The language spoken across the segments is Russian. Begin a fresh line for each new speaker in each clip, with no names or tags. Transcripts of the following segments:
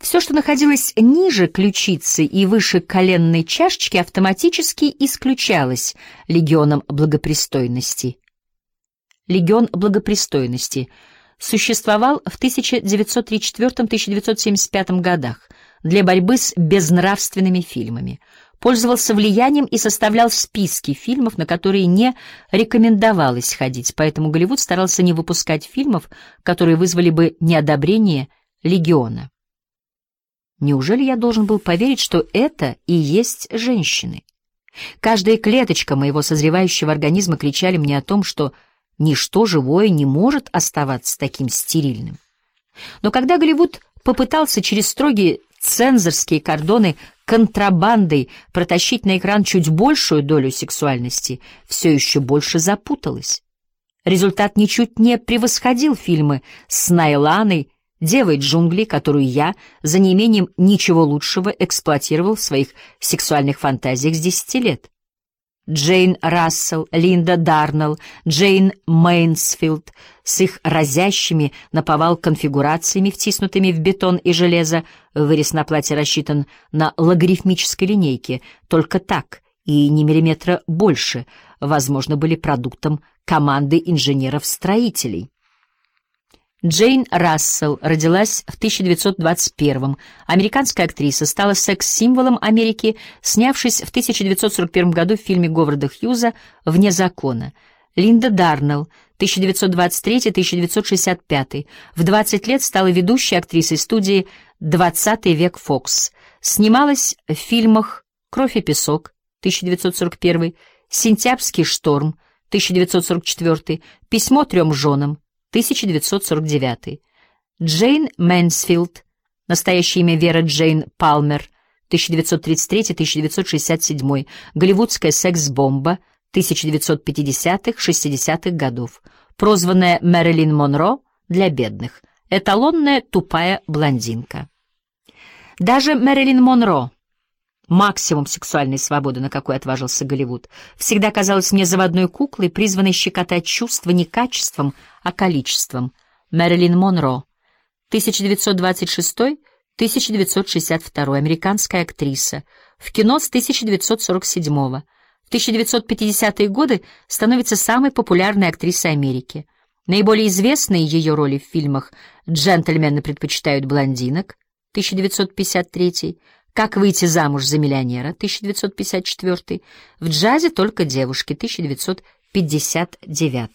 Все, что находилось ниже ключицы и выше коленной чашечки, автоматически исключалось легионом благопристойности. Легион благопристойности существовал в 1934-1975 годах для борьбы с безнравственными фильмами, пользовался влиянием и составлял списки фильмов, на которые не рекомендовалось ходить, поэтому Голливуд старался не выпускать фильмов, которые вызвали бы неодобрение легиона. Неужели я должен был поверить, что это и есть женщины? Каждая клеточка моего созревающего организма кричали мне о том, что ничто живое не может оставаться таким стерильным. Но когда Голливуд попытался через строгие цензорские кордоны контрабандой протащить на экран чуть большую долю сексуальности, все еще больше запуталось. Результат ничуть не превосходил фильмы с Найланой, девой джунглей, которую я, за неимением ничего лучшего, эксплуатировал в своих сексуальных фантазиях с 10 лет. Джейн Рассел, Линда Дарнелл, Джейн Мейнсфилд с их разящими наповал конфигурациями, втиснутыми в бетон и железо, вырез на платье рассчитан на логарифмической линейке, только так и ни миллиметра больше, возможно, были продуктом команды инженеров-строителей. Джейн Рассел родилась в 1921-м, американская актриса, стала секс-символом Америки, снявшись в 1941 году в фильме Говарда Хьюза «Вне закона». Линда Дарнелл, 1923-1965, в 20 лет стала ведущей актрисой студии «20 век Фокс». Снималась в фильмах «Кровь и песок», 1941, «Сентябрьский шторм», 1944, «Письмо 3 женам», 1949. Джейн Мэнсфилд, настоящее имя Вера Джейн Палмер, 1933-1967, голливудская секс-бомба 1950-60-х годов, прозванная Мэрилин Монро для бедных, эталонная тупая блондинка. Даже Мэрилин Монро, максимум сексуальной свободы, на какой отважился Голливуд, всегда казалась мне заводной куклой, призванной щекотать чувства не качеством, а количеством. Мэрилин Монро, 1926-1962, американская актриса, в кино с 1947-го. В 1950-е годы становится самой популярной актрисой Америки. Наиболее известные ее роли в фильмах «Джентльмены предпочитают блондинок» 1953, «Как выйти замуж за миллионера» 1954, «В джазе только девушки» 1959.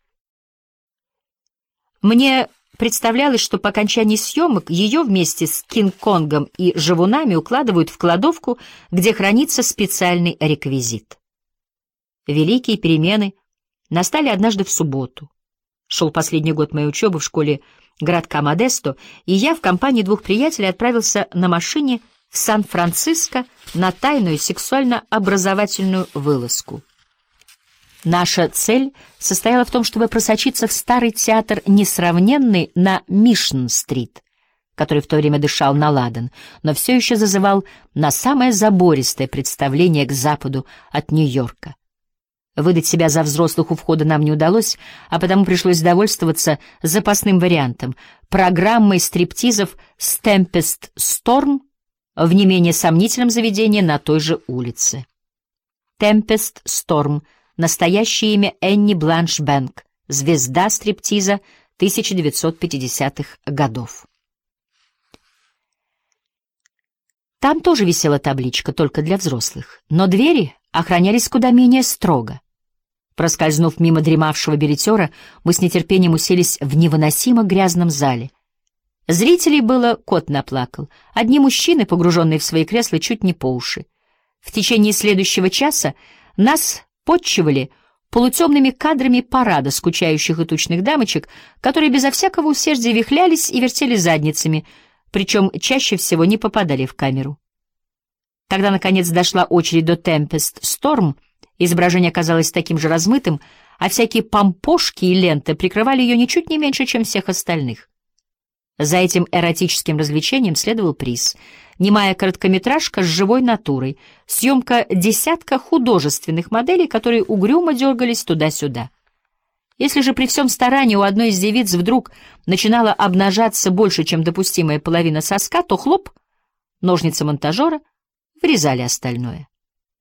Мне представлялось, что по окончании съемок ее вместе с Кинг-Конгом и живунами укладывают в кладовку, где хранится специальный реквизит. Великие перемены настали однажды в субботу. Шел последний год моей учебы в школе городка Модесто, и я в компании 2 приятелей отправился на машине в Сан-Франциско на тайную сексуально-образовательную вылазку. Наша цель состояла в том, чтобы просочиться в старый театр несравненный на Мишн-стрит, который в то время дышал на ладан, но все еще зазывал на самое забористое представление к западу от Нью-Йорка. Выдать себя за взрослых у входа нам не удалось, а потому пришлось довольствоваться запасным вариантом — программой стриптизов с Tempest Storm в не менее сомнительном заведении на той же улице. Tempest Storm — настоящее имя Энни Бланш Бэнк, звезда стриптиза 1950-х годов. Там тоже висела табличка, только для взрослых, но двери охранялись куда менее строго. Проскользнув мимо дремавшего билетера, мы с нетерпением уселись в невыносимо грязном зале. Зрителей было кот наплакал. Одни мужчины, погруженные в свои кресла, чуть не по уши. В течение следующего часа нас подчивали полутемными кадрами парада скучающих и тучных дамочек, которые безо всякого усердия вихлялись и вертели задницами, причем чаще всего не попадали в камеру. Когда, наконец, дошла очередь до Tempest Storm, изображение оказалось таким же размытым, а всякие помпошки и ленты прикрывали ее ничуть не меньше, чем всех остальных. За этим эротическим развлечением следовал приз — немая короткометражка с живой натурой, съемка десятка художественных моделей, которые угрюмо дергались туда-сюда. Если же при всем старании у одной из девиц вдруг начинала обнажаться больше, чем допустимая половина соска, то хлоп, ножницы монтажера вырезали остальное.